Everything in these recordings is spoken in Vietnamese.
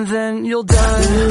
and then you'll die.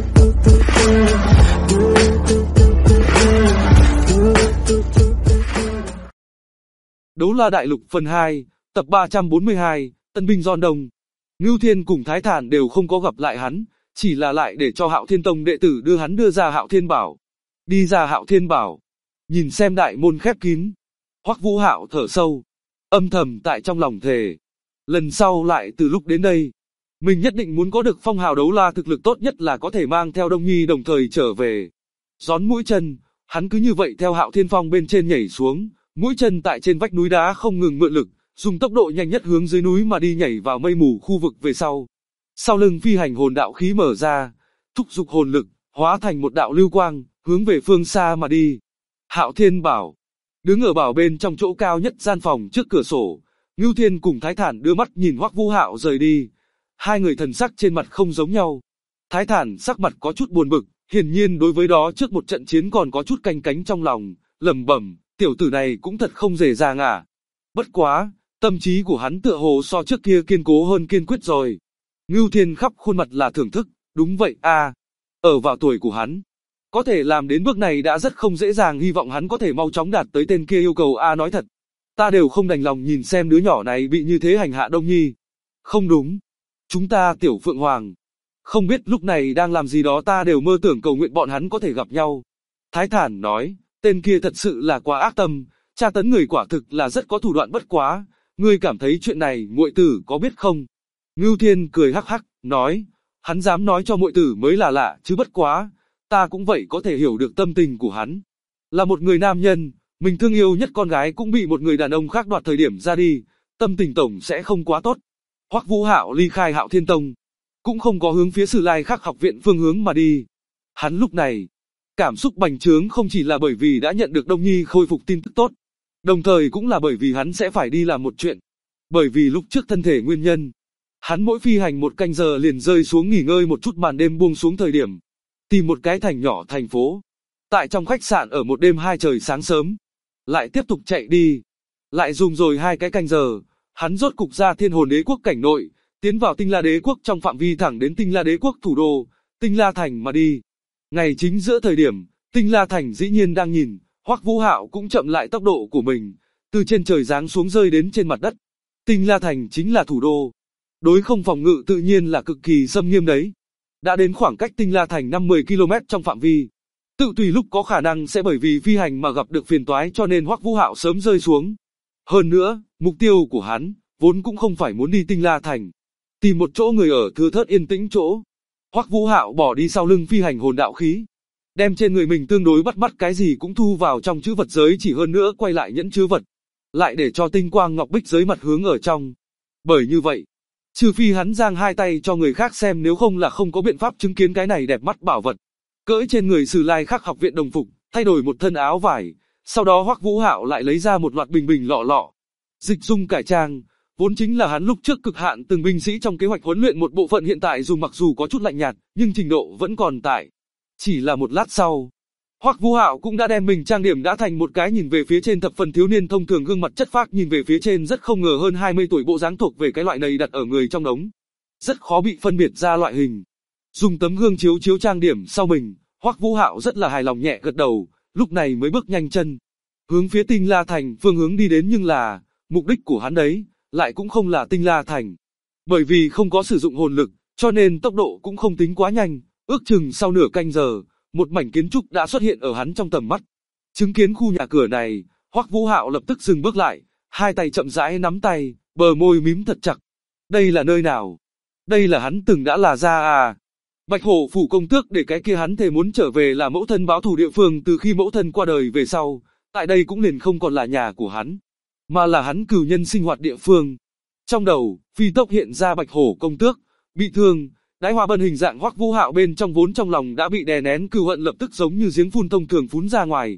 Đấu La Đại Lục phần 2, tập 342, Tân binh Giòn Đông. Ngưu Thiên cùng Thái Thản đều không có gặp lại hắn, chỉ là lại để cho Hạo Thiên Tông đệ tử đưa ra Hạo Thiên Bảo. Đi ra Hạo Thiên Bảo, nhìn xem đại môn khép kín, Hoắc Vũ Hạo thở sâu, âm thầm tại trong lòng thề, lần sau lại từ lúc đến đây, mình nhất định muốn có được phong hào đấu la thực lực tốt nhất là có thể mang theo Đông Nhi đồng thời trở về. Gión mũi chân, hắn cứ như vậy theo Hạo Thiên Phong bên trên nhảy xuống, mũi chân tại trên vách núi đá không ngừng mượn lực, dùng tốc độ nhanh nhất hướng dưới núi mà đi, nhảy vào mây mù khu vực về sau. Sau lưng phi hành hồn đạo khí mở ra, thúc giục hồn lực, hóa thành một đạo lưu quang, hướng về phương xa mà đi. Hạo Thiên Bảo, đứng ở bảo bên trong chỗ cao nhất gian phòng trước cửa sổ, Ngưu Thiên cùng Thái Thản đưa mắt nhìn Hoắc Vũ Hạo rời đi. Hai người thần sắc trên mặt không giống nhau. Thái Thản sắc mặt có chút buồn bực, hiển nhiên đối với đó trước một trận chiến còn có chút canh cánh trong lòng, lẩm bẩm, tiểu tử này cũng thật không dễ dàng à. Bất quá, tâm trí của hắn tựa hồ so trước kia kiên cố hơn kiên quyết rồi. Ngưu Thiên khắp khuôn mặt là thưởng thức, đúng vậy a, ở vào tuổi của hắn, có thể làm đến bước này đã rất không dễ dàng, hy vọng hắn có thể mau chóng đạt tới tên kia yêu cầu a. Nói thật, ta đều không đành lòng nhìn xem đứa nhỏ này bị như thế hành hạ Đông Nhi. Không đúng, chúng ta Tiểu Phượng Hoàng, không biết lúc này đang làm gì đó, ta đều mơ tưởng cầu nguyện bọn hắn có thể gặp nhau. Thái Thản nói, tên kia thật sự là quá ác tâm, tra tấn người quả thực là rất có thủ đoạn, bất quá, ngươi cảm thấy chuyện này muội tử có biết không? Ngưu Thiên cười hắc hắc, nói, hắn dám nói cho muội tử mới là lạ, chứ bất quá, ta cũng vậy có thể hiểu được tâm tình của hắn. Là một người nam nhân, mình thương yêu nhất con gái cũng bị một người đàn ông khác đoạt thời điểm ra đi, tâm tình tổng sẽ không quá tốt. Hoắc Vũ Hạo ly khai Hạo Thiên Tông, cũng không có hướng phía Sử Lai Khắc học viện phương hướng mà đi. Hắn lúc này, cảm xúc bành trướng không chỉ là bởi vì đã nhận được Đông Nhi khôi phục tin tức tốt, đồng thời cũng là bởi vì hắn sẽ phải đi làm một chuyện. Bởi vì lúc trước thân thể nguyên nhân, hắn mỗi phi hành một canh giờ liền rơi xuống nghỉ ngơi một chút, màn đêm buông xuống thời điểm, tìm một cái thành nhỏ thành phố, tại trong khách sạn ở một đêm 2 trời sáng sớm, lại tiếp tục chạy đi, lại dùng rồi 2 cái canh giờ, hắn rốt cục ra Thiên Hồn Đế Quốc cảnh nội, tiến vào Tinh La Đế Quốc trong phạm vi thẳng đến Tinh La Đế Quốc thủ đô, Tinh La Thành mà đi. Ngày chính giữa thời điểm, Tinh La Thành dĩ nhiên đang nhìn, Hoắc Vũ Hạo cũng chậm lại tốc độ của mình, từ trên trời giáng xuống rơi đến trên mặt đất. Tinh La Thành chính là thủ đô, đối không phòng ngự tự nhiên là cực kỳ xâm nghiêm đấy. Đã đến khoảng cách Tinh La Thành 50 km trong phạm vi, tự tùy lúc có khả năng sẽ bởi vì phi hành mà gặp được phiền toái, cho nên Hoắc Vũ Hạo sớm rơi xuống. Hơn nữa, mục tiêu của hắn vốn cũng không phải muốn đi Tinh La Thành, tìm một chỗ người ở thưa thớt yên tĩnh chỗ. Hoắc Vũ Hạo bỏ đi sau lưng phi hành hồn đạo khí, đem trên người mình tương đối bắt mắt cái gì cũng thu vào trong chữ vật giới chỉ, hơn nữa quay lại nhẫn chứa vật, lại để cho tinh quang ngọc bích giới mặt hướng ở trong. Bởi như vậy, trừ phi hắn giang hai tay cho người khác xem, nếu không là không có biện pháp chứng kiến cái này đẹp mắt bảo vật. Cởi trên người Sử Lai Khắc học viện đồng phục, thay đổi một thân áo vải, sau đó Hoắc Vũ Hạo lại lấy ra một loạt bình lọ, dịch dung cải trang, vốn chính là hắn lúc trước cực hạn từng binh sĩ trong kế hoạch huấn luyện một bộ phận, hiện tại dùng mặc dù có chút lạnh nhạt, nhưng trình độ vẫn còn tại. Chỉ là một lát sau, Hoắc Vũ Hạo cũng đã đem mình trang điểm đã thành một cái nhìn về phía trên thập phần thiếu niên thông thường, gương mặt chất phác nhìn về phía trên rất không ngờ hơn 20 tuổi, bộ dáng thuộc về cái loại này đặt ở người trong đống, rất khó bị phân biệt ra loại hình. Dùng tấm gương chiếu trang điểm sau mình, Hoắc Vũ Hạo rất là hài lòng nhẹ gật đầu, lúc này mới bước nhanh chân, hướng phía Tinh La Thành phương hướng đi đến, nhưng là, mục đích của hắn đấy, lại cũng không là Tinh La Thành. Bởi vì không có sử dụng hồn lực, cho nên tốc độ cũng không tính quá nhanh, ước chừng sau nửa canh giờ, một mảnh kiến trúc đã xuất hiện ở hắn trong tầm mắt. Chứng kiến khu nhà cửa này, Hoắc Vũ Hạo lập tức dừng bước lại, hai tay chậm rãi nắm tay, bờ môi mím thật chặt. Đây là nơi nào? Đây là hắn từng đã là ra à? Bạch Hổ phủ công tước để cái kia hắn thề muốn trở về là mẫu thân báo thù địa phương, từ khi mẫu thân qua đời về sau, tại đây cũng liền không còn là nhà của hắn, mà là hắn cửu nhân sinh hoạt địa phương. Trong đầu, phi tốc hiện ra Bạch Hổ công tước, bị thương, đái hoa bân hình dạng. Hoắc Vũ Hạo bên trong vốn trong lòng đã bị đè nén cừu hận lập tức giống như giếng phun thông thường phún ra ngoài.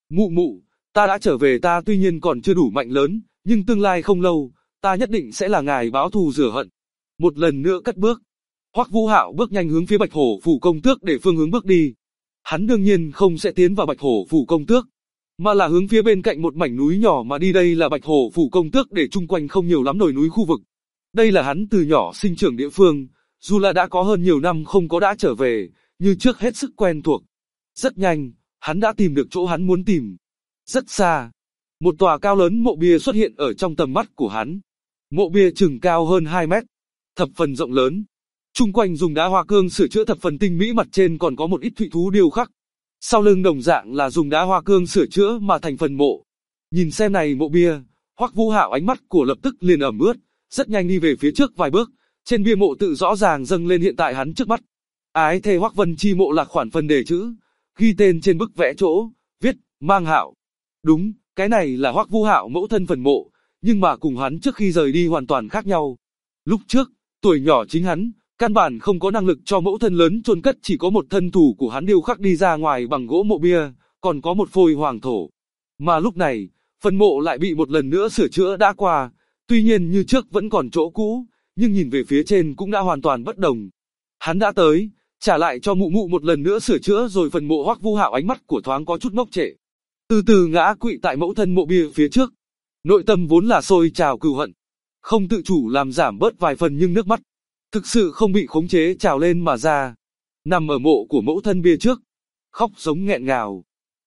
Mụ, ta đã trở về, ta tuy nhiên còn chưa đủ mạnh lớn, nhưng tương lai không lâu, ta nhất định sẽ là ngài báo thù rửa hận. Một lần nữa cất bước, Hoắc Vũ Hạo bước nhanh hướng phía Bạch Hổ phủ công tước để phương hướng bước đi. Hắn đương nhiên không sẽ tiến vào Bạch Hổ phủ công tước, mà là hướng phía bên cạnh một mảnh núi nhỏ mà đi. Đây là Bạch Hổ phủ công tước để chung quanh không nhiều lắm đồi núi khu vực. Đây là hắn từ nhỏ sinh trưởng địa phương, dù là đã có hơn nhiều năm không có đã trở về, như trước hết sức quen thuộc. Rất nhanh, hắn đã tìm được chỗ hắn muốn tìm. Rất xa, một tòa cao lớn mộ bia xuất hiện ở trong tầm mắt của hắn. Mộ bia chừng cao hơn 2 mét, thập phần rộng lớn. Chung quanh dùng đá hoa cương sửa chữa thập phần tinh mỹ, mặt trên còn có một ít thụy thú điêu khắc. Sau lưng đồng dạng là dùng đá hoa cương sửa chữa mà thành phần mộ. Nhìn xem này mộ bia, Hoắc Vũ Hạo ánh mắt của lập tức liền ẩm ướt, rất nhanh đi về phía trước vài bước, trên bia mộ tự rõ ràng dâng lên hiện tại hắn trước mắt. Ái thê Hoắc Vân Chi mộ là khoản phần đề chữ, ghi tên trên bức vẽ chỗ, viết, Mang Hạo. Đúng, cái này là Hoắc Vũ Hạo mẫu thân phần mộ, nhưng mà cùng hắn trước khi rời đi hoàn toàn khác nhau. Lúc trước, tuổi nhỏ chính hắn, căn bản không có năng lực cho mẫu thân lớn chôn cất, chỉ có một thân thủ của hắn điêu khắc đi ra ngoài bằng gỗ mộ bia, còn có một phôi hoàng thổ. Mà lúc này, phần mộ lại bị một lần nữa sửa chữa đã qua, tuy nhiên như trước vẫn còn chỗ cũ, nhưng nhìn về phía trên cũng đã hoàn toàn bất đồng. Hắn đã tới, trả lại cho mụ mụ một lần nữa sửa chữa rồi. Phần mộ Hoắc Vũ Hạo ánh mắt của thoáng có chút ngốc trệ, từ từ ngã quỵ tại mẫu thân mộ bia phía trước. Nội tâm vốn là sôi trào cừu hận, không tự chủ làm giảm bớt vài phần, nhưng nước mắt thực sự không bị khống chế trào lên mà ra. Nằm ở mộ của mẫu thân bia trước, khóc giống nghẹn ngào.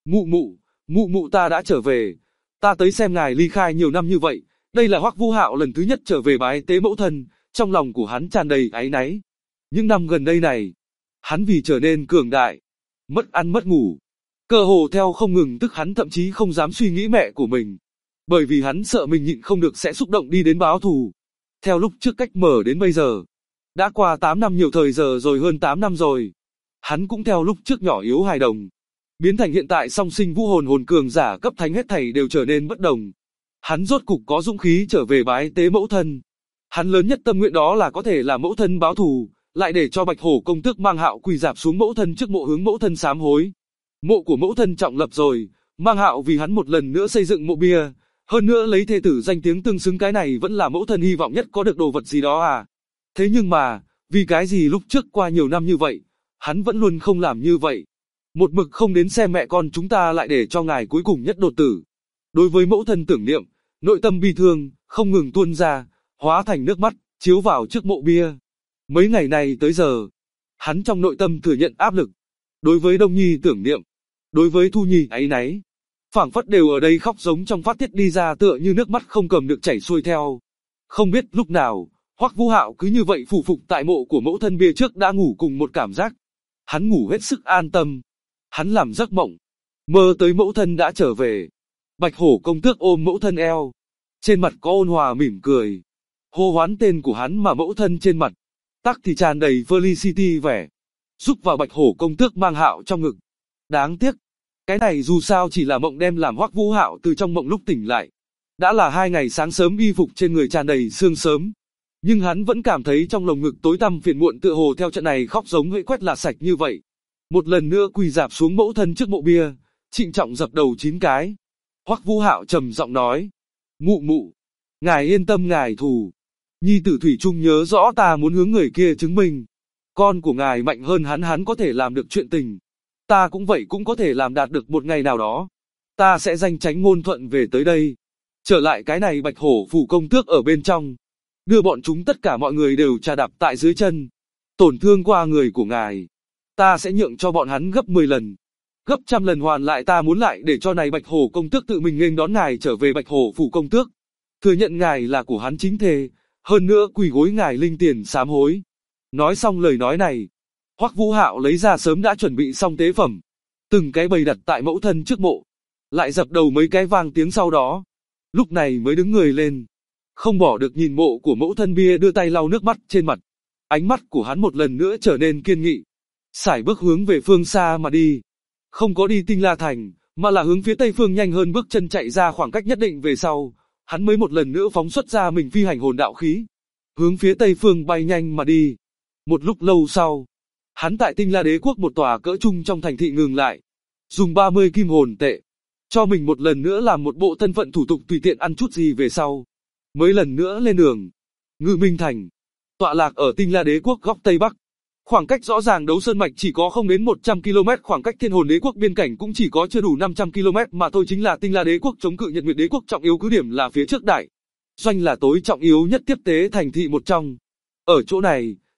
Mụ mụ ta đã trở về, ta tới xem ngài ly khai nhiều năm như vậy. Đây là Hoắc Vũ Hạo lần thứ nhất trở về bái tế mẫu thân, trong lòng của hắn tràn đầy áy náy. Những năm gần đây này, hắn vì trở nên cường đại, mất ăn mất ngủ, cơ hồ theo không ngừng, tức hắn thậm chí không dám suy nghĩ mẹ của mình, bởi vì hắn sợ mình nhịn không được sẽ xúc động đi đến báo thù. Theo lúc trước cách mở đến bây giờ, đã qua 8 năm, nhiều thời giờ rồi, hơn 8 năm rồi. Hắn cũng theo lúc trước nhỏ yếu hài đồng, biến thành hiện tại song sinh vũ hồn cường giả cấp thánh, hết thảy đều trở nên bất đồng. Hắn rốt cục có dũng khí trở về bái tế mẫu thân. Hắn lớn nhất tâm nguyện đó là có thể làm mẫu thân báo thù, lại để cho Bạch Hổ công tước Mang Hạo quỳ rạp xuống mẫu thân trước mộ hướng mẫu thân sám hối. Mộ của mẫu thân trọng lập rồi, Mang Hạo vì hắn một lần nữa xây dựng mộ bia, hơn nữa lấy thê tử danh tiếng tương xứng, cái này vẫn là mẫu thân hy vọng nhất có được đồ vật gì đó à. Thế nhưng mà, vì cái gì lúc trước qua nhiều năm như vậy, hắn vẫn luôn không làm như vậy. Một mực không đến xem mẹ con chúng ta, lại để cho ngài cuối cùng nhất đột tử. Đối với mẫu thân tưởng niệm, nội tâm bi thương không ngừng tuôn ra, hóa thành nước mắt, chiếu vào trước mộ bia. Mấy ngày này tới giờ, hắn trong nội tâm thừa nhận áp lực. Đối với Đông Nhi tưởng niệm, đối với Thu Nhi áy náy, phảng phất đều ở đây khóc giống trong phát tiết đi ra, tựa như nước mắt không cầm được chảy xuôi theo. Không biết lúc nào, Hoắc Vũ Hạo cứ như vậy phủ phục tại mộ của mẫu thân bia trước, đã ngủ cùng một cảm giác. Hắn ngủ hết sức an tâm. Hắn làm giấc mộng, mơ tới mẫu thân đã trở về. Bạch Hổ công tước ôm mẫu thân eo, trên mặt có ôn hòa mỉm cười, hô hoán tên của hắn, mà mẫu thân trên mặt tắc thì tràn đầy Felicity vẻ, giúp vào Bạch Hổ công tước Mang Hạo trong ngực. Đáng tiếc, cái này dù sao chỉ là mộng, đem làm Hoắc Vũ Hạo từ trong mộng lúc tỉnh lại, đã là 2 ngày sáng sớm, y phục trên người tràn đầy sương sớm. Nhưng hắn vẫn cảm thấy trong lồng ngực tối tăm phiền muộn, tựa hồ theo trận này khóc giống hễ quét là sạch như vậy. Một lần nữa quỳ rạp xuống mẫu thân trước mộ bia, trịnh trọng dập đầu 9 cái. Hoắc Vũ Hạo trầm giọng nói: Mụ, ngài yên tâm, ngài thù Nhi tử thủy chung nhớ rõ, ta muốn hướng người kia chứng minh, con của ngài mạnh hơn hắn có thể làm được chuyện tình. Ta cũng vậy, cũng có thể làm đạt được, một ngày nào đó. Ta sẽ danh chánh ngôn thuận về tới đây, trở lại cái này Bạch Hổ phủ công tước ở bên trong, đưa bọn chúng tất cả mọi người đều trà đạp tại dưới chân. Tổn thương qua người của ngài, ta sẽ nhượng cho bọn hắn gấp 10 lần, gấp trăm lần hoàn lại. Ta muốn lại để cho này Bạch Hổ công tước tự mình nghênh đón ngài trở về Bạch Hổ phủ công tước, thừa nhận ngài là của hắn chính thê, hơn nữa quỳ gối ngài linh tiền sám hối. Nói xong lời nói này, Hoắc Vũ Hạo lấy ra sớm đã chuẩn bị xong tế phẩm, từng cái bày đặt tại mẫu thân trước mộ, lại dập đầu mấy cái vang tiếng, sau đó lúc này mới đứng người lên, không bỏ được nhìn mộ của mẫu thân bia, đưa tay lau nước mắt trên mặt. Ánh mắt của hắn một lần nữa trở nên kiên nghị, sải bước hướng về phương xa mà đi. Không có đi Tinh La Thành, mà là hướng phía tây phương, nhanh hơn bước chân chạy ra khoảng cách nhất định về sau, hắn mới một lần nữa phóng xuất ra mình phi hành hồn đạo khí, hướng phía tây phương bay nhanh mà đi. Một lúc lâu sau, hắn tại Tinh La Đế quốc một tòa cỡ trung trong thành thị ngừng lại, dùng 30 kim hồn tệ, cho mình một lần nữa làm một bộ thân phận thủ tục, tùy tiện ăn chút gì về sau, mới lần nữa lên đường. Ngự Minh Thành, tọa lạc ở Tinh La Đế quốc góc Tây Bắc. Khoảng cách rõ ràng Đấu Sơn Mạch chỉ có không đến 100 km, khoảng cách Thiên Hồn Đế quốc biên cảnh cũng chỉ có chưa đủ 500 km mà thôi. Chính là Tinh La Đế quốc chống cự Nhật Nguyệt Đế quốc, trọng yếu cứ điểm là phía trước đại doanh, là tối trọng yếu nhất tiếp tế thành thị một trong. Ở chỗ này,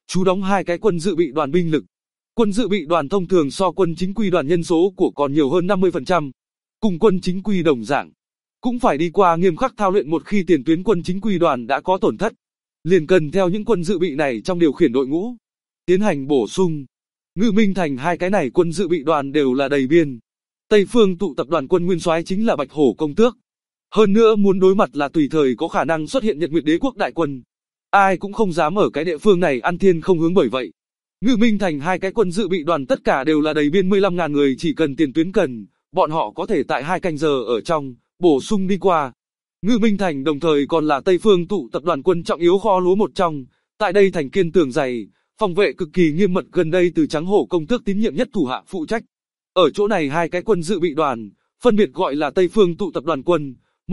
trú đóng 2 cái quân dự bị đoàn binh lực. Quân dự bị đoàn thông thường so quân chính quy đoàn nhân số của còn nhiều hơn 50%. Cùng quân chính quy đồng dạng, cũng phải đi qua nghiêm khắc thao luyện. Một khi tiền tuyến quân chính quy đoàn đã có tổn thất, liền cần theo những quân dự bị này trong điều khiển đội ngũ, tiến hành bổ sung. Ngự Minh Thành 2 cái này quân dự bị đoàn đều là đầy biên. Tây Phương tụ tập đoàn quân nguyên soái chính là Bạch Hổ công tước. Hơn nữa muốn đối mặt là tùy thời có khả năng xuất hiện Nhật Nguyệt Đế quốc đại quân. Ai cũng không dám ở cái địa phương này ăn thiên không hướng, bởi vậy Ngự Minh Thành 2 cái quân dự bị đoàn tất cả đều là đầy biên 15.000 người, chỉ cần tiền tuyến cần, bọn họ có thể tại 2 canh giờ ở trong bổ sung đi qua. Ngự Minh Thành đồng thời còn là Tây Phương tụ tập đoàn quân trọng yếu kho lúa một trong, tại đây thành kiên tường dày, phòng vệ cực kỳ nghiêm mật, gần đây từ Trắng Hổ công tước tín nhiệm nhất thủ hạ phụ trách. Ở chỗ này 2 cái quân dự bị đoàn, phân biệt gọi là Tây Phương tụ tập đoàn quân,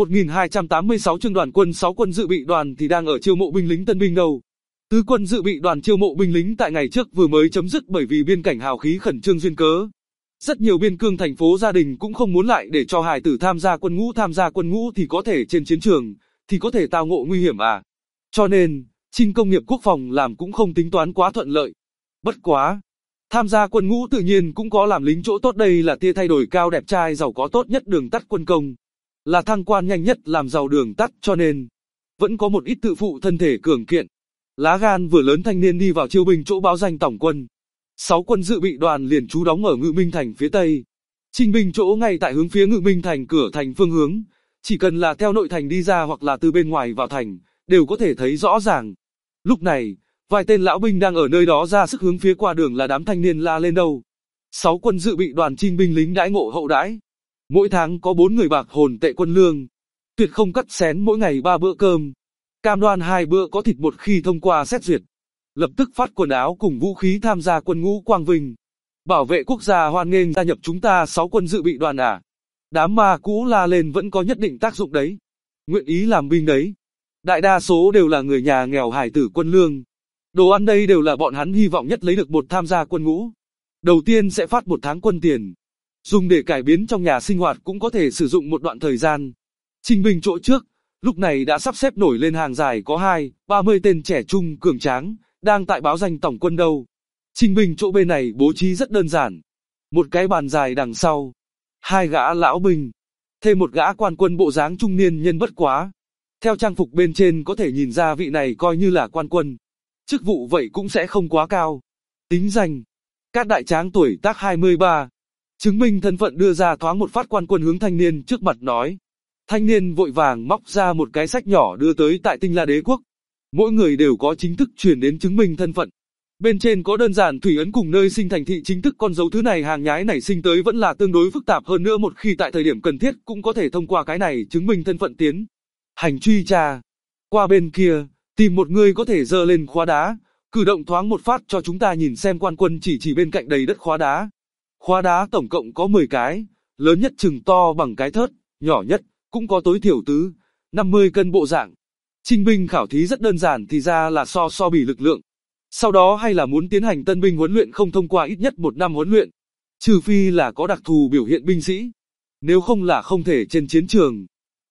1286 trương đoàn quân, 6 quân dự bị đoàn thì đang ở chiêu mộ binh lính tân binh đâu. Tứ quân dự bị đoàn chiêu mộ binh lính tại ngày trước vừa mới chấm dứt, bởi vì biên cảnh hào khí khẩn trương duyên cớ. Rất nhiều biên cương thành phố gia đình cũng không muốn lại để cho hài tử tham gia quân ngũ thì có thể trên chiến trường, thì có thể tao ngộ nguy hiểm à. Cho nên, Trinh công nghiệp quốc phòng làm cũng không tính toán quá thuận lợi. Bất quá, tham gia quân ngũ tự nhiên cũng có làm lính chỗ tốt, đây là tia thay đổi cao đẹp trai giàu có tốt nhất đường tắt quân công. Là thăng quan nhanh nhất làm giàu đường tắt, cho nên vẫn có một ít tự phụ thân thể cường kiện, lá gan vừa lớn thanh niên đi vào chiêu binh chỗ báo danh tổng quân. 6 quân dự bị đoàn liền trú đóng ở Ngự Minh Thành phía tây. Trinh binh chỗ ngay tại hướng phía Ngự Minh Thành cửa thành phương hướng, chỉ cần là theo nội thành đi ra hoặc là từ bên ngoài vào thành, đều có thể thấy rõ ràng. Lúc này, vài tên lão binh đang ở nơi đó ra sức hướng phía qua đường là đám thanh niên la lên đâu. 6 quân dự bị đoàn trinh binh lính đãi ngộ hậu đãi. Mỗi tháng có 4 người bạc hồn tệ quân lương. Tuyệt không cắt xén, mỗi ngày 3 bữa cơm. Cam đoan 2 bữa có thịt một khi thông qua xét duyệt. Lập tức phát quần áo cùng vũ khí tham gia quân ngũ quang vinh. Bảo vệ quốc gia hoan nghênh gia nhập chúng ta 6 quân dự bị đoàn à. Đám ma cũ la lên vẫn có nhất định tác dụng đấy. Nguyện ý làm binh đấy. Đại đa số đều là người nhà nghèo hải tử quân lương. Đồ ăn đây đều là bọn hắn hy vọng nhất lấy được một tham gia quân ngũ. Đầu tiên sẽ phát 1 tháng quân tiền. Dùng để cải biến trong nhà sinh hoạt, cũng có thể sử dụng một đoạn thời gian. Trinh binh chỗ trước, lúc này đã sắp xếp nổi lên hàng dài có 20-30 tên trẻ trung cường tráng, đang tại báo danh tổng quân đâu. Trinh binh chỗ bên này bố trí rất đơn giản. Một cái bàn dài đằng sau, 2 gã lão binh, thêm một gã quan quân bộ dáng trung niên nhân bất quá. Theo trang phục bên trên có thể nhìn ra vị này coi như là quan quân. Chức vụ vậy cũng sẽ không quá cao. Tính danh: Cát Đại Tráng, tuổi tác 23. Chứng minh thân phận đưa ra thoáng một phát, quan quân hướng thanh niên trước mặt nói. Thanh niên vội vàng móc ra một cái sách nhỏ đưa tới tại Tinh La Đế quốc. Mỗi người đều có chính thức chuyển đến chứng minh thân phận. Bên trên có đơn giản thủy ấn cùng nơi sinh thành thị chính thức, con dấu thứ này hàng nhái nảy sinh tới vẫn là tương đối phức tạp, hơn nữa một khi tại thời điểm cần thiết cũng có thể thông qua cái này chứng minh thân phận tiến hành truy tra. Qua bên kia, tìm một người có thể giơ lên khóa đá, cử động thoáng một phát cho chúng ta nhìn xem. Quan quân chỉ bên cạnh đầy đất khóa đá. Khóa đá tổng cộng có 10 cái, lớn nhất chừng to bằng cái thớt, nhỏ nhất cũng có tối thiểu tứ 50 cân bộ dạng. Trinh binh khảo thí rất đơn giản, thì ra là so bì lực lượng. Sau đó hay là muốn tiến hành tân binh huấn luyện, không thông qua ít nhất 1 năm huấn luyện, trừ phi là có đặc thù biểu hiện binh sĩ, nếu không là không thể trên chiến trường.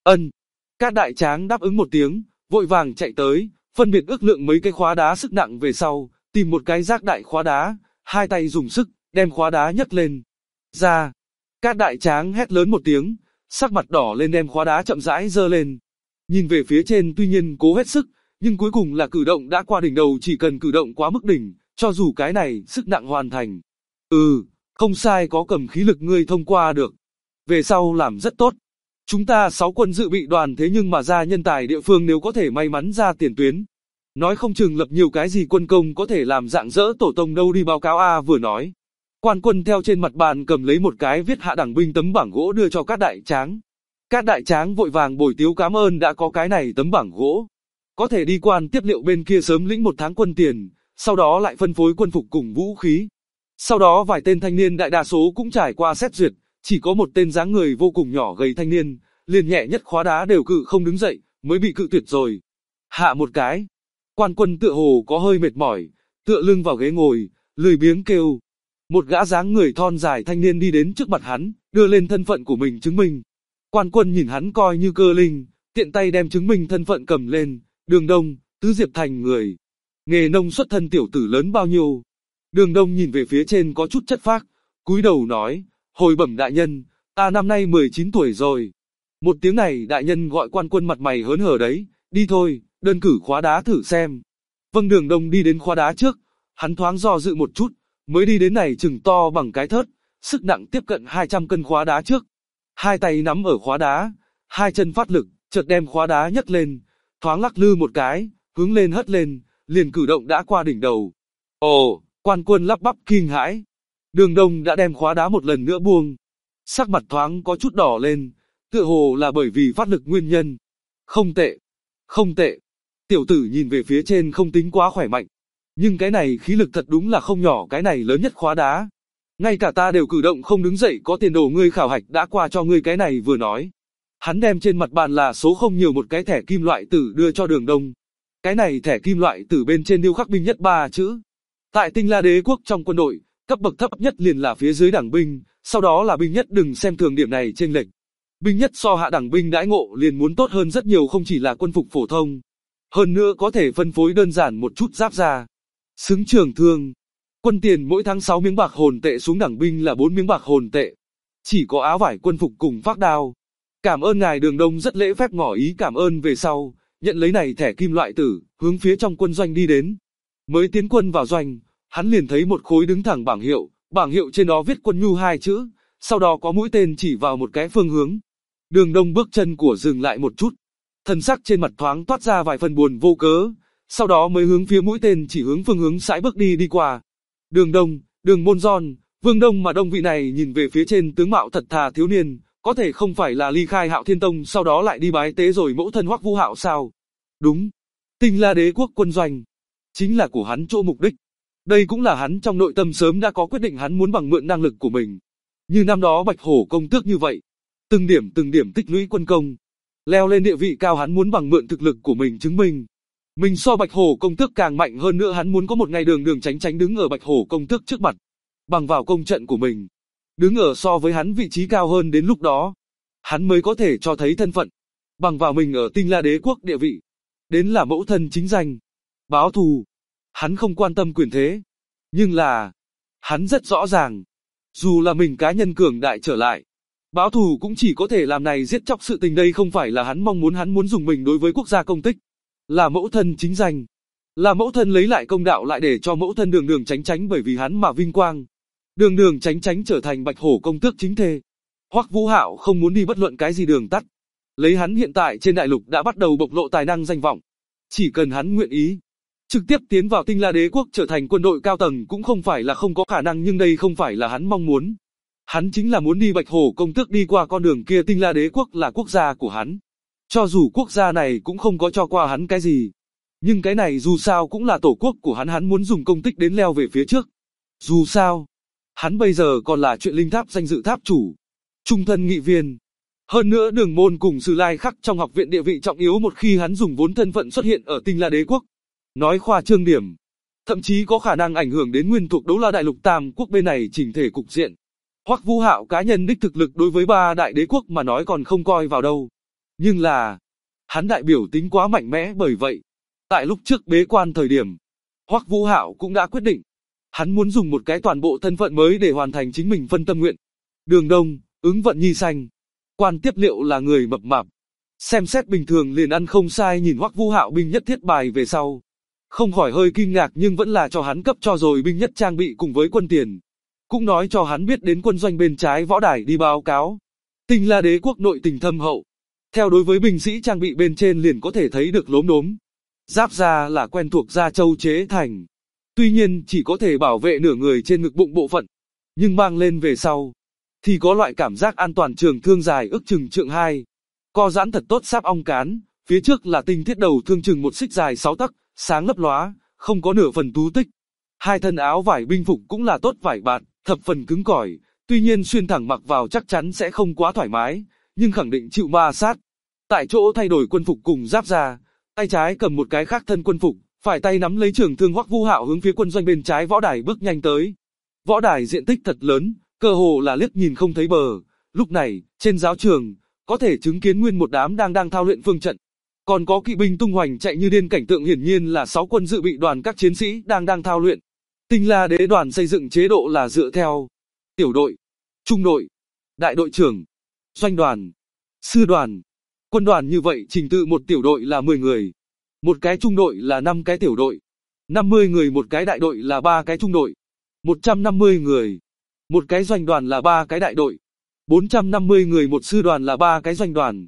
Cát Đại Tráng đáp ứng một tiếng, vội vàng chạy tới, phân biệt ước lượng mấy cái khóa đá sức nặng về sau, tìm một cái rác đại khóa đá, 2 tay dùng sức đem khóa đá nhấc lên. Ra. Cát Đại Tráng hét lớn một tiếng, sắc mặt đỏ lên, đem khóa đá chậm rãi giơ lên. Nhìn về phía trên, tuy nhiên cố hết sức, nhưng cuối cùng là cử động đã qua đỉnh đầu, chỉ cần cử động quá mức đỉnh, cho dù cái này sức nặng hoàn thành. Không sai, có cầm khí lực, ngươi thông qua được. Về sau làm rất tốt. Chúng ta 6 quân dự bị đoàn thế nhưng mà ra nhân tài địa phương, nếu có thể may mắn ra tiền tuyến, nói không chừng lập nhiều cái gì quân công có thể làm rạng rỡ tổ tông đâu. Đi báo cáo a. Vừa nói, quan quân theo trên mặt bàn cầm lấy một cái viết hạ đẳng binh tấm bảng gỗ đưa cho Cát Đại Tráng. Cát Đại Tráng vội vàng bồi tiếu cảm ơn, đã có cái này tấm bảng gỗ, có thể đi quan tiếp liệu bên kia sớm lĩnh 1 tháng quân tiền, sau đó lại phân phối quân phục cùng vũ khí. Sau đó vài tên thanh niên đại đa số cũng trải qua xét duyệt, chỉ có một tên dáng người vô cùng nhỏ gầy thanh niên, liền nhẹ nhất khóa đá đều cự không đứng dậy, mới bị cự tuyệt rồi. Hạ một cái. Quan quân tựa hồ có hơi mệt mỏi, tựa lưng vào ghế ngồi, lười biếng kêu. Một gã dáng người thon dài thanh niên đi đến trước mặt hắn, đưa lên thân phận của mình chứng minh. Quan quân nhìn hắn coi như cơ linh, tiện tay đem chứng minh thân phận cầm lên. Đường Đông, Tứ Diệp Thành người. Nghề nông xuất thân tiểu tử lớn bao nhiêu? Đường Đông nhìn về phía trên có chút chất phác, cúi đầu nói, hồi bẩm đại nhân, ta năm nay 19 tuổi rồi. Một tiếng này đại nhân gọi quan quân mặt mày hớn hở đấy, đi thôi, đơn cử khóa đá thử xem. Vâng, Đường Đông đi đến khóa đá trước, hắn thoáng do dự một chút, mới đi đến này chừng to bằng cái thớt, sức nặng tiếp cận 200 cân khóa đá trước. Hai tay nắm ở khóa đá, hai chân phát lực, chợt đem khóa đá nhấc lên, thoáng lắc lư một cái, hướng lên hất lên, liền cử động đã qua đỉnh đầu. Ồ, quan quân lắp bắp kinh hãi. Đường Đông đã đem khóa đá một lần nữa buông. Sắc mặt thoáng có chút đỏ lên, tựa hồ là bởi vì phát lực nguyên nhân. Không tệ, không tệ. Tiểu tử nhìn về phía trên không tính quá khỏe mạnh. Nhưng cái này khí lực thật đúng là không nhỏ, cái này lớn nhất khóa đá. Ngay cả ta đều cử động không đứng dậy, có tiền đồ ngươi khảo hạch đã qua cho ngươi. Cái này vừa nói, hắn đem trên mặt bàn là số không nhiều một cái thẻ kim loại tử đưa cho Đường Đông. Cái này thẻ kim loại tử bên trên điêu khắc binh nhất 3 chữ. Tại Tinh La Đế quốc trong quân đội, cấp bậc thấp nhất liền là phía dưới đẳng binh, sau đó là binh nhất, đừng xem thường điểm này chênh lệch. Binh nhất so hạ đẳng binh đãi ngộ liền muốn tốt hơn rất nhiều, không chỉ là quân phục phổ thông. Hơn nữa có thể phân phối đơn giản một chút giáp ra. Xứng trường thương. Quân tiền mỗi tháng 6 miếng bạc hồn tệ, xuống đẳng binh là 4 miếng bạc hồn tệ. Chỉ có áo vải quân phục cùng phác đao. Cảm ơn ngài. Đường Đông rất lễ phép ngỏ ý cảm ơn về sau, nhận lấy này thẻ kim loại tử, hướng phía trong quân doanh đi đến. Mới tiến quân vào doanh, hắn liền thấy một khối đứng thẳng bảng hiệu trên đó viết Quân Nhu 2 chữ, sau đó có mũi tên chỉ vào một cái phương hướng. Đường Đông bước chân của dừng lại một chút, thần sắc trên mặt thoáng toát ra vài phần buồn vô cớ, sau đó mới hướng phía mũi tên chỉ hướng phương hướng sải bước đi qua. Đường Đông, Đường Môn Giòn, Vương Đông mà Đông vị này nhìn về phía trên tướng mạo thật thà thiếu niên, có thể không phải là ly khai Hạo Thiên Tông sau đó lại đi bái tế rồi mẫu thân Hoắc Vũ Hạo sao? Đúng, Tinh La Đế quốc quân doanh chính là của hắn chỗ mục đích. Đây cũng là hắn trong nội tâm sớm đã có quyết định, hắn muốn bằng mượn năng lực của mình. Như năm đó Bạch Hổ công tước như vậy, từng điểm tích lũy quân công, leo lên địa vị cao. Hắn muốn bằng mượn thực lực của mình chứng minh mình so Bạch Hổ công tước càng mạnh hơn nữa. Hắn muốn có một ngày Đường Chánh đứng ở Bạch Hổ công tước trước mặt, bằng vào công trận của mình, đứng ở so với hắn vị trí cao hơn, đến lúc đó, hắn mới có thể cho thấy thân phận, bằng vào mình ở Tinh La Đế quốc địa vị, đến là mẫu thân chính danh, báo thù. Hắn không quan tâm quyền thế, nhưng là, hắn rất rõ ràng, dù là mình cá nhân cường đại trở lại, báo thù cũng chỉ có thể làm này giết chóc sự tình. Đây không phải là hắn mong muốn, hắn muốn dùng mình đối với quốc gia công tích, là mẫu thân chính danh, là mẫu thân lấy lại công đạo, lại để cho mẫu thân Đường Chánh bởi vì hắn mà vinh quang. Đường Chánh trở thành Bạch Hổ công tước chính thê. Hoắc Vũ Hạo không muốn đi bất luận cái gì đường tắt. Lấy hắn hiện tại trên đại lục đã bắt đầu bộc lộ tài năng danh vọng. Chỉ cần hắn nguyện ý, trực tiếp tiến vào Tinh La Đế quốc trở thành quân đội cao tầng cũng không phải là không có khả năng, nhưng đây không phải là hắn mong muốn. Hắn chính là muốn đi Bạch Hổ công tước đi qua con đường kia. Tinh La Đế quốc là quốc gia của hắn. Cho dù quốc gia này cũng không có cho qua hắn cái gì, nhưng cái này dù sao cũng là tổ quốc của hắn, hắn muốn dùng công tích đến leo về phía trước. Dù sao, hắn bây giờ còn là Truyện Linh Tháp danh dự tháp chủ, trung thân nghị viên. Hơn nữa Đường Môn cùng Sử Lai Khắc trong học viện địa vị trọng yếu, một khi hắn dùng vốn thân phận xuất hiện ở Tinh La Đế quốc, nói khoa trương điểm, thậm chí có khả năng ảnh hưởng đến nguyên thuộc Đấu La Đại Lục Tam quốc bên này chỉnh thể cục diện. Hoắc Vũ Hạo cá nhân đích thực lực đối với 3 đại đế quốc mà nói còn không coi vào đâu, nhưng là hắn đại biểu tính quá mạnh mẽ. Bởi vậy, tại lúc trước bế quan thời điểm, Hoắc Vũ Hạo cũng đã quyết định, hắn muốn dùng một cái toàn bộ thân phận mới để hoàn thành chính mình phân tâm nguyện. Đường Đông, ứng vận nhi xanh, quan tiếp liệu là người mập mạp, xem xét bình thường liền ăn không sai, nhìn Hoắc Vũ Hạo binh nhất thiết bài về sau, không khỏi hơi kinh ngạc, nhưng vẫn là cho hắn cấp cho rồi binh nhất trang bị cùng với quân tiền, cũng nói cho hắn biết đến quân doanh bên trái võ đài đi báo cáo. Tinh La Đế quốc nội tình thâm hậu, theo đối với binh sĩ trang bị bên trên liền có thể thấy được lốm đốm. Giáp da là quen thuộc da trâu chế thành, tuy nhiên chỉ có thể bảo vệ nửa người trên ngực bụng bộ phận, nhưng mang lên về sau thì có loại cảm giác an toàn. Trường thương dài ước chừng trượng 2, co giãn thật tốt, sáp ong cán, phía trước là tinh thiết đầu thương chừng 1 xích dài 6 tấc, sáng lấp lóa, không có nửa phần tú tích. Hai thân áo vải binh phục cũng là tốt vải bạt, thập phần cứng cỏi, tuy nhiên xuyên thẳng mặc vào chắc chắn sẽ không quá thoải mái, nhưng khẳng định chịu ma sát. Tại chỗ thay đổi quân phục cùng giáp da, tay trái cầm một cái khác thân quân phục, phải tay nắm lấy trường thương. Hoắc Vũ Hạo hướng phía quân doanh bên trái võ đài bước nhanh tới. Võ đài diện tích thật lớn, cơ hồ là liếc nhìn không thấy bờ. Lúc này, trên giáo trường, có thể chứng kiến nguyên một đám đang thao luyện phương trận. Còn có kỵ binh tung hoành chạy như điên, cảnh tượng hiển nhiên là 6 quân dự bị đoàn các chiến sĩ đang thao luyện. Tinh La Đế đoàn xây dựng chế độ là dựa theo tiểu đội, trung đội, đại đội trưởng, doanh đoàn, sư đoàn, quân đoàn, như vậy trình tự một tiểu đội là 10 người, một cái trung đội là 5 cái tiểu đội, 50 người một cái đại đội là 3 cái trung đội, 150 người một cái doanh đoàn là 3 cái đại đội, 450 người một sư đoàn là 3 cái doanh đoàn,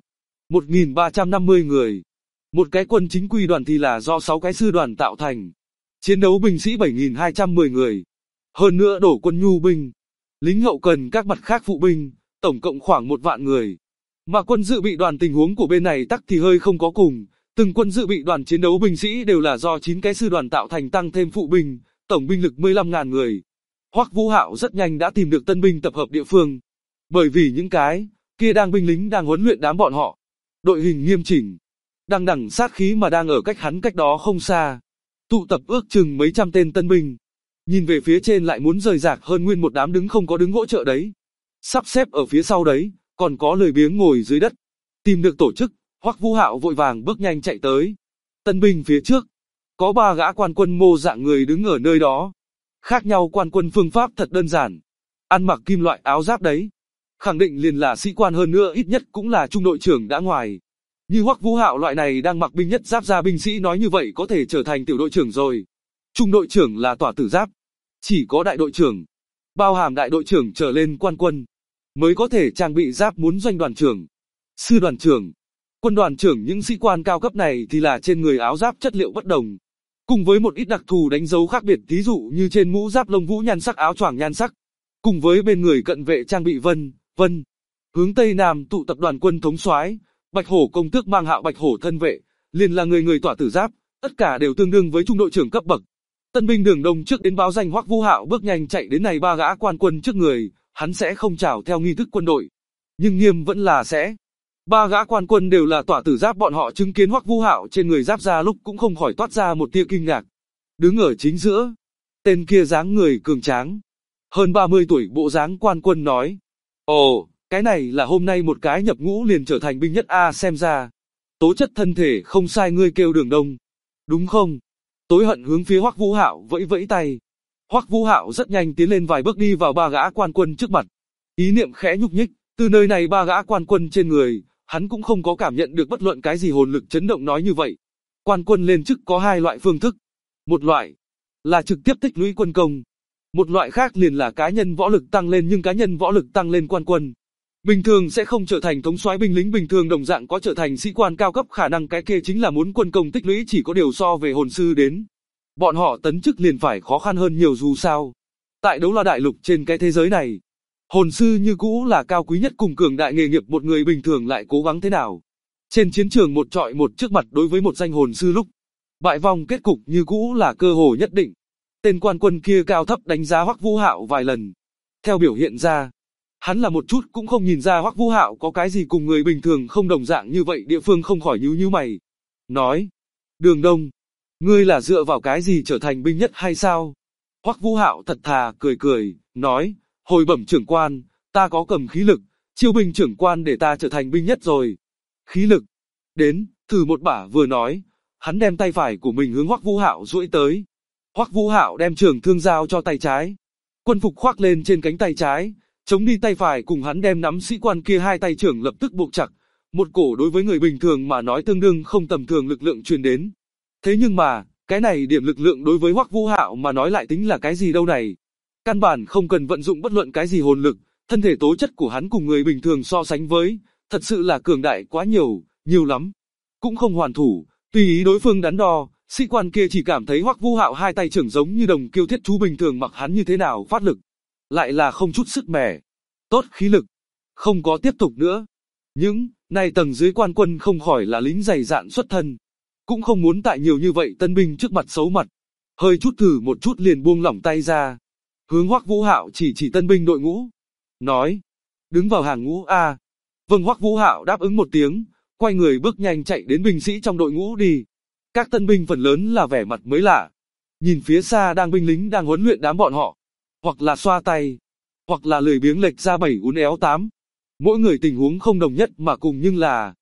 1350 người một cái quân chính quy đoàn thì là do 6 cái sư đoàn tạo thành. Chiến đấu binh sĩ 7210 người. Hơn nữa đổ quân nhu binh, lính hậu cần các mặt khác phụ binh, tổng cộng khoảng 1 vạn người. Mà quân dự bị đoàn tình huống của bên này tắc thì hơi không có cùng, từng quân dự bị đoàn chiến đấu binh sĩ đều là do 9 cái sư đoàn tạo thành tăng thêm phụ binh, tổng binh lực 15.000 người. Hoắc Vũ Hạo rất nhanh đã tìm được tân binh tập hợp địa phương, bởi vì những cái kia đang binh lính đang huấn luyện đám bọn họ. Đội hình nghiêm chỉnh, đằng đằng sát khí mà đang ở cách hắn cách đó không xa. Tụ tập ước chừng mấy trăm tên tân binh. Nhìn về phía trên lại muốn rời rạc hơn nguyên một đám đứng không có đứng hỗ trợ đấy. Sắp xếp ở phía sau đấy, còn có lười biếng ngồi dưới đất. Tìm được tổ chức, Hoắc Vũ Hạo vội vàng bước nhanh chạy tới. Tân binh phía trước, có 3 gã quan quân mô dạng người đứng ở nơi đó. Khác nhau quan quân phương pháp thật đơn giản. Ăn mặc kim loại áo giáp đấy. Khẳng định liền là sĩ quan, hơn nữa ít nhất cũng là trung đội trưởng đã ngoài. Như Hoắc Vũ Hạo loại này đang mặc binh nhất giáp ra binh sĩ nói như vậy có thể trở thành tiểu đội trưởng rồi. Trung đội trưởng là tỏa tử giáp. Chỉ có đại đội trưởng, bao hàm đại đội trưởng trở lên quan quân, mới có thể trang bị giáp. Muốn doanh đoàn trưởng, sư đoàn trưởng, quân đoàn trưởng, những sĩ quan cao cấp này thì là trên người áo giáp chất liệu bất đồng, cùng với một ít đặc thù đánh dấu khác biệt, thí dụ như trên mũ giáp lông vũ nhan sắc, áo choàng nhan sắc, cùng với bên người cận vệ trang bị vân vân. Hướng Tây Nam tụ tập đoàn quân thống soái Bạch Hổ công tước mang hạo Bạch Hổ thân vệ, liền là người tỏa tử giáp, tất cả đều tương đương với trung đội trưởng cấp bậc. Tân binh Đường Đông trước đến báo danh, Hoắc Vũ Hạo bước nhanh chạy đến này 3 gã quan quân trước người, hắn sẽ không chào theo nghi thức quân đội, nhưng nghiêm vẫn là sẽ. 3 gã quan quân đều là tỏa tử giáp, bọn họ chứng kiến Hoắc Vũ Hạo trên người giáp ra lúc cũng không khỏi toát ra một tia kinh ngạc. Đứng ở chính giữa, tên kia dáng người cường tráng, hơn 30 tuổi bộ dáng quan quân nói: "Ồ, cái này là hôm nay một cái nhập ngũ liền trở thành binh nhất a, xem ra tố chất thân thể không sai, ngươi kêu Đường Đông, đúng không?" Tối Hận hướng phía Hoắc Vũ Hạo vẫy vẫy tay. Hoắc Vũ Hạo rất nhanh tiến lên vài bước đi vào 3 gã quan quân trước mặt. Ý niệm khẽ nhúc nhích, từ nơi này 3 gã quan quân trên người, hắn cũng không có cảm nhận được bất luận cái gì hồn lực chấn động. Nói như vậy, quan quân lên chức có 2 loại phương thức. Một loại là trực tiếp tích lũy quân công, một loại khác liền là cá nhân võ lực tăng lên, nhưng cá nhân võ lực tăng lên quan quân bình thường sẽ không trở thành thống soái, binh lính bình thường đồng dạng có trở thành sĩ quan cao cấp khả năng, cái kia chính là muốn quân công tích lũy. Chỉ có điều so về hồn sư đến, bọn họ tấn chức liền phải khó khăn hơn nhiều, dù sao tại Đấu La Đại Lục trên cái thế giới này, hồn sư như cũ là cao quý nhất cùng cường đại nghề nghiệp, một người bình thường lại cố gắng thế nào trên chiến trường một trọi một trước mặt đối với một danh hồn sư lúc bại vong kết cục như cũ là cơ hồ nhất định. Tên quan quân kia cao thấp đánh giá Hoắc Vũ Hạo vài lần, theo biểu hiện ra, hắn là một chút cũng không nhìn ra Hoắc Vũ Hạo có cái gì cùng người bình thường không đồng dạng như vậy địa phương, không khỏi nhíu mày, nói: "Đường Đông, ngươi là dựa vào cái gì trở thành binh nhất hay sao?" Hoắc Vũ Hạo thật thà cười cười, nói: "Hồi bẩm trưởng quan, ta có cầm khí lực, chiêu binh trưởng quan để ta trở thành binh nhất rồi." Khí lực? Đến, thử một bả. Vừa nói, hắn đem tay phải của mình hướng Hoắc Vũ Hạo duỗi tới. Hoắc Vũ Hạo đem trường thương giao cho tay trái, quân phục khoác lên trên cánh tay trái, chống đi tay phải, cùng hắn đem nắm sĩ quan kia 2 tay trưởng lập tức buộc chặt. Một cổ đối với người bình thường mà nói tương đương không tầm thường lực lượng truyền đến. Thế nhưng mà, cái này điểm lực lượng đối với Hoắc Vũ Hạo mà nói lại tính là cái gì đâu này? Căn bản không cần vận dụng bất luận cái gì hồn lực, thân thể tố chất của hắn cùng người bình thường so sánh với, thật sự là cường đại quá nhiều lắm. Cũng không hoàn thủ, tùy ý đối phương đắn đo, sĩ quan kia chỉ cảm thấy Hoắc Vũ Hạo 2 tay trưởng giống như đồng kiêu thiết chú bình thường, mặc hắn như thế nào phát lực, lại là không chút sức mẻ. Tốt khí lực, không có tiếp tục nữa. Những này tầng dưới quan quân không khỏi là lính dày dạn xuất thân, cũng không muốn tại nhiều như vậy tân binh trước mặt xấu mặt, hơi chút thử một chút liền buông lỏng tay ra, hướng Hoắc Vũ Hạo chỉ tân binh đội ngũ, nói: "Đứng vào hàng ngũ a." Vâng. Hoắc Vũ Hạo đáp ứng một tiếng, quay người bước nhanh chạy đến binh sĩ trong đội ngũ đi. Các tân binh phần lớn là vẻ mặt mới lạ, nhìn phía xa đang binh lính đang huấn luyện đám bọn họ, hoặc là xoa tay, hoặc là lười biếng lệch ra 7 uốn éo 8. Mỗi người tình huống không đồng nhất mà cùng, nhưng là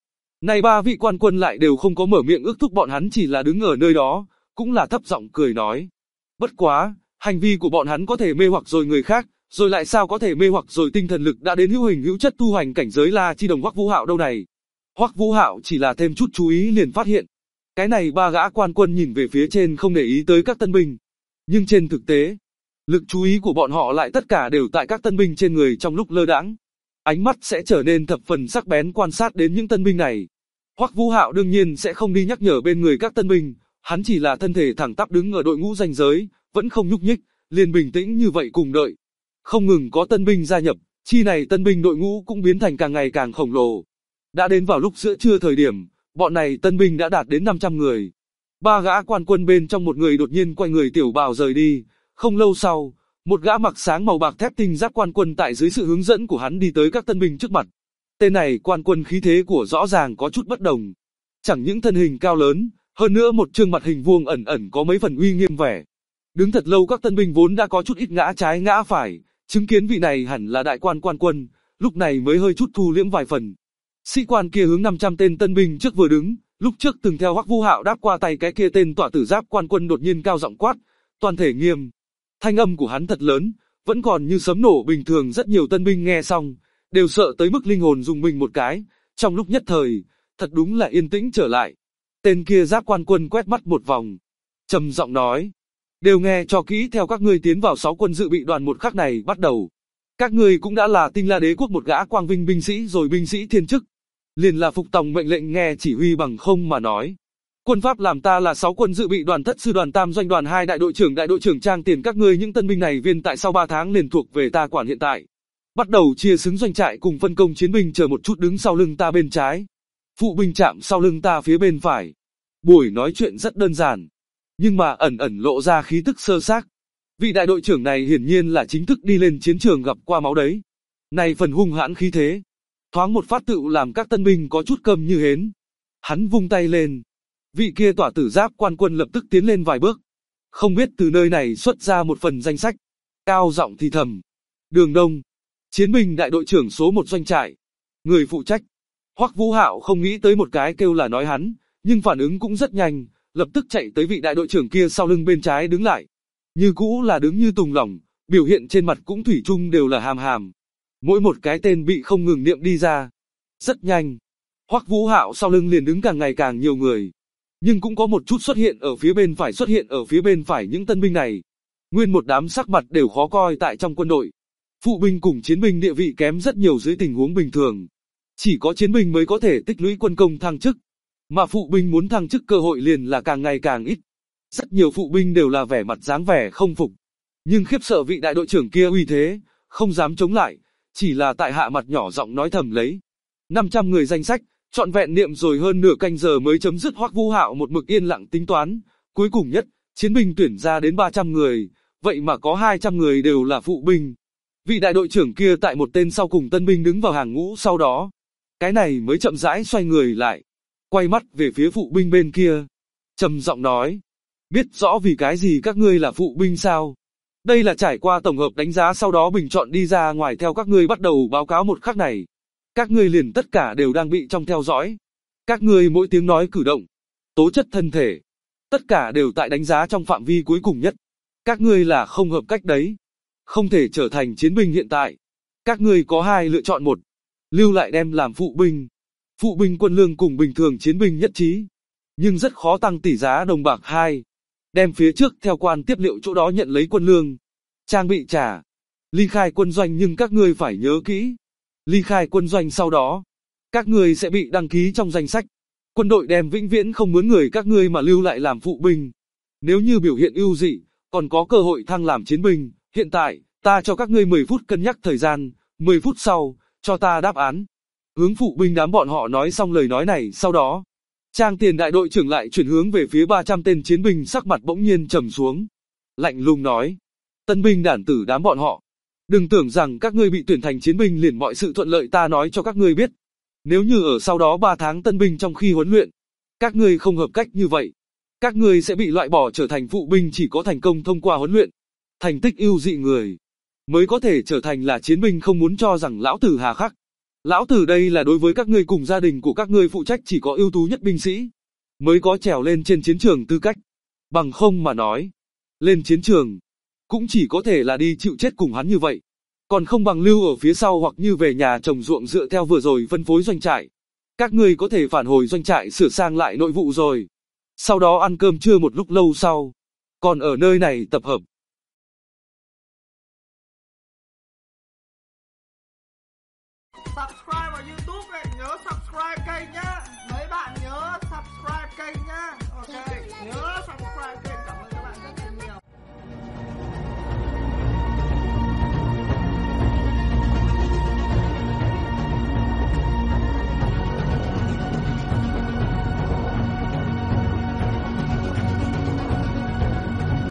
Này ba vị quan quân lại đều không có mở miệng ước thúc bọn hắn, chỉ là đứng ở nơi đó, cũng là thấp giọng cười nói. Bất quá, hành vi của bọn hắn có thể mê hoặc rồi người khác, rồi lại sao có thể mê hoặc rồi tinh thần lực đã đến hữu hình hữu chất tu hành cảnh giới La Chi Đồng Hoắc Vũ Hạo đâu này. Hoắc Vũ Hạo chỉ là thêm chút chú ý liền phát hiện. Cái này ba gã quan quân nhìn về phía trên không để ý tới các tân binh. Nhưng trên thực tế, lực chú ý của bọn họ lại tất cả đều tại các tân binh trên người trong lúc lơ đãng. Ánh mắt sẽ trở nên thập phần sắc bén quan sát đến những tân binh này. Hoắc Vũ Hạo đương nhiên sẽ không đi nhắc nhở bên người các tân binh, hắn chỉ là thân thể thẳng tắp đứng ở đội ngũ ranh giới, vẫn không nhúc nhích, liền bình tĩnh như vậy cùng đợi. Không ngừng có tân binh gia nhập, chi này tân binh đội ngũ cũng biến thành càng ngày càng khổng lồ. Đã đến vào lúc giữa trưa thời điểm, bọn này tân binh đã đạt đến 500 người. Ba gã quan quân bên trong một người đột nhiên quay người tiểu bào rời đi, không lâu sau, một gã mặc sáng màu bạc thép tinh giáp quan quân tại dưới sự hướng dẫn của hắn đi tới các tân binh trước mặt. Tên này quan quân khí thế của rõ ràng có chút bất đồng. Chẳng những thân hình cao lớn, hơn nữa một trương mặt hình vuông ẩn ẩn có mấy phần uy nghiêm vẻ. Đứng thật lâu các tân binh vốn đã có chút ít ngã trái ngã phải, chứng kiến vị này hẳn là đại quan quân, lúc này mới hơi chút thu liễm vài phần. Sĩ quan kia hướng 500 tên tân binh trước vừa đứng, lúc trước từng theo Hoắc Vũ Hạo đáp qua tay cái kia tên tỏa tử giáp quan quân đột nhiên cao giọng quát, toàn thể nghiêm. Thanh âm của hắn thật lớn, vẫn còn như sấm nổ bình thường, rất nhiều tân binh nghe xong, đều sợ tới mức linh hồn rùng mình một cái, trong lúc nhất thời, thật đúng là yên tĩnh trở lại. Tên kia giáp quan quân quét mắt một vòng, trầm giọng nói, đều nghe cho kỹ, theo các ngươi tiến vào 6 quân dự bị đoàn một khắc này bắt đầu. Các ngươi cũng đã là Tinh La Đế quốc một gã quang vinh binh sĩ rồi, binh sĩ thiên chức. Liền là phục tòng mệnh lệnh, nghe chỉ huy bằng không mà nói. Quân pháp làm ta là 6 quân dự bị đoàn thất sư đoàn tam doanh đoàn 2 đại đội trưởng Trang Tiền, các ngươi những tân binh này viên tại sau 3 tháng liền thuộc về ta quản hiện tại. Bắt đầu chia xứng doanh trại cùng phân công chiến binh, chờ một chút đứng sau lưng ta bên trái. Phụ binh chạm sau lưng ta phía bên phải. Buổi nói chuyện rất đơn giản, nhưng mà ẩn ẩn lộ ra khí tức sơ xác. Vị đại đội trưởng này hiển nhiên là chính thức đi lên chiến trường gặp qua máu đấy. Này phần hung hãn khí thế, thoáng một phát tựu làm các tân binh có chút câm như hến. Hắn vung tay lên, vị kia tỏa tử giáp quan quân lập tức tiến lên vài bước, không biết từ nơi này xuất ra một phần danh sách, cao giọng thì thầm, Đường Đông, chiến binh đại đội trưởng số 1 doanh trại, người phụ trách. Hoắc Vũ Hạo không nghĩ tới một cái kêu là nói hắn, nhưng phản ứng cũng rất nhanh, lập tức chạy tới vị đại đội trưởng kia sau lưng bên trái đứng lại. Như cũ là đứng như tùng lỏng, biểu hiện trên mặt cũng thủy chung đều là hàm hàm. Mỗi một cái tên bị không ngừng niệm đi ra. Rất nhanh, Hoắc Vũ Hạo sau lưng liền đứng càng ngày càng nhiều người. Nhưng cũng có một chút xuất hiện ở phía bên phải những tân binh này. Nguyên một đám sắc mặt đều khó coi tại trong quân đội. Phụ binh cùng chiến binh địa vị kém rất nhiều dưới tình huống bình thường. Chỉ có chiến binh mới có thể tích lũy quân công thăng chức. Mà phụ binh muốn thăng chức cơ hội liền là càng ngày càng ít. Rất nhiều phụ binh đều là vẻ mặt dáng vẻ không phục. Nhưng khiếp sợ vị đại đội trưởng kia uy thế, không dám chống lại, chỉ là tại hạ mặt nhỏ giọng nói thầm lấy. 500 người danh sách, trọn vẹn niệm rồi hơn nửa canh giờ mới chấm dứt. Hoắc Vũ Hạo một mực yên lặng tính toán, cuối cùng nhất, chiến binh tuyển ra đến 300 người, vậy mà có 200 người đều là phụ binh. Vị đại đội trưởng kia tại một tên sau cùng tân binh đứng vào hàng ngũ sau đó, cái này mới chậm rãi xoay người lại, quay mắt về phía phụ binh bên kia, trầm giọng nói, biết rõ vì cái gì các ngươi là phụ binh sao? Đây là trải qua tổng hợp đánh giá sau đó bình chọn đi ra ngoài, theo các ngươi bắt đầu báo cáo một khắc này. Các ngươi liền tất cả đều đang bị trong theo dõi. Các ngươi mỗi tiếng nói cử động, tố chất thân thể, tất cả đều tại đánh giá trong phạm vi cuối cùng nhất. Các ngươi là không hợp cách đấy. Không thể trở thành chiến binh hiện tại. Các ngươi có hai lựa chọn: một, lưu lại đem làm phụ binh. Phụ binh quân lương cùng bình thường chiến binh nhất trí, nhưng rất khó tăng tỷ giá đồng bạc. 2, đem phía trước theo quan tiếp liệu chỗ đó nhận lấy quân lương, trang bị trả, ly khai quân doanh. Nhưng các ngươi phải nhớ kỹ, ly khai quân doanh sau đó, các ngươi sẽ bị đăng ký trong danh sách. Quân đội đem vĩnh viễn không mướn người các ngươi mà lưu lại làm phụ binh. Nếu như biểu hiện ưu dị, còn có cơ hội thăng làm chiến binh. Hiện tại, ta cho các ngươi 10 phút cân nhắc thời gian, 10 phút sau, cho ta đáp án. Hướng phụ binh đám bọn họ nói xong lời nói này sau đó, Trang Tiền đại đội trưởng lại chuyển hướng về phía 300 tên chiến binh, sắc mặt bỗng nhiên trầm xuống. Lạnh lùng nói, tân binh đản tử đám bọn họ, đừng tưởng rằng các ngươi bị tuyển thành chiến binh liền mọi sự thuận lợi. Ta nói cho các ngươi biết, nếu như ở sau đó 3 tháng tân binh trong khi huấn luyện, các ngươi không hợp cách như vậy, các ngươi sẽ bị loại bỏ trở thành phụ binh. Chỉ có thành công thông qua huấn luyện, thành tích ưu dị người mới có thể trở thành là chiến binh. Không muốn cho rằng lão tử hà khắc. Lão tử đây là đối với các ngươi cùng gia đình của các ngươi phụ trách, chỉ có ưu tú nhất binh sĩ mới có trèo lên trên chiến trường tư cách. Bằng không mà nói, lên chiến trường cũng chỉ có thể là đi chịu chết cùng hắn như vậy. Còn không bằng lưu ở phía sau hoặc như về nhà trồng ruộng dựa theo vừa rồi phân phối doanh trại. Các ngươi có thể phản hồi doanh trại sửa sang lại nội vụ rồi. Sau đó ăn cơm trưa một lúc lâu sau. Còn ở nơi này tập hợp. Subscribe vào YouTube này, nhớ subscribe kênh nhá. Mấy bạn nhớ subscribe kênh nhá. Ok, nhớ subscribe.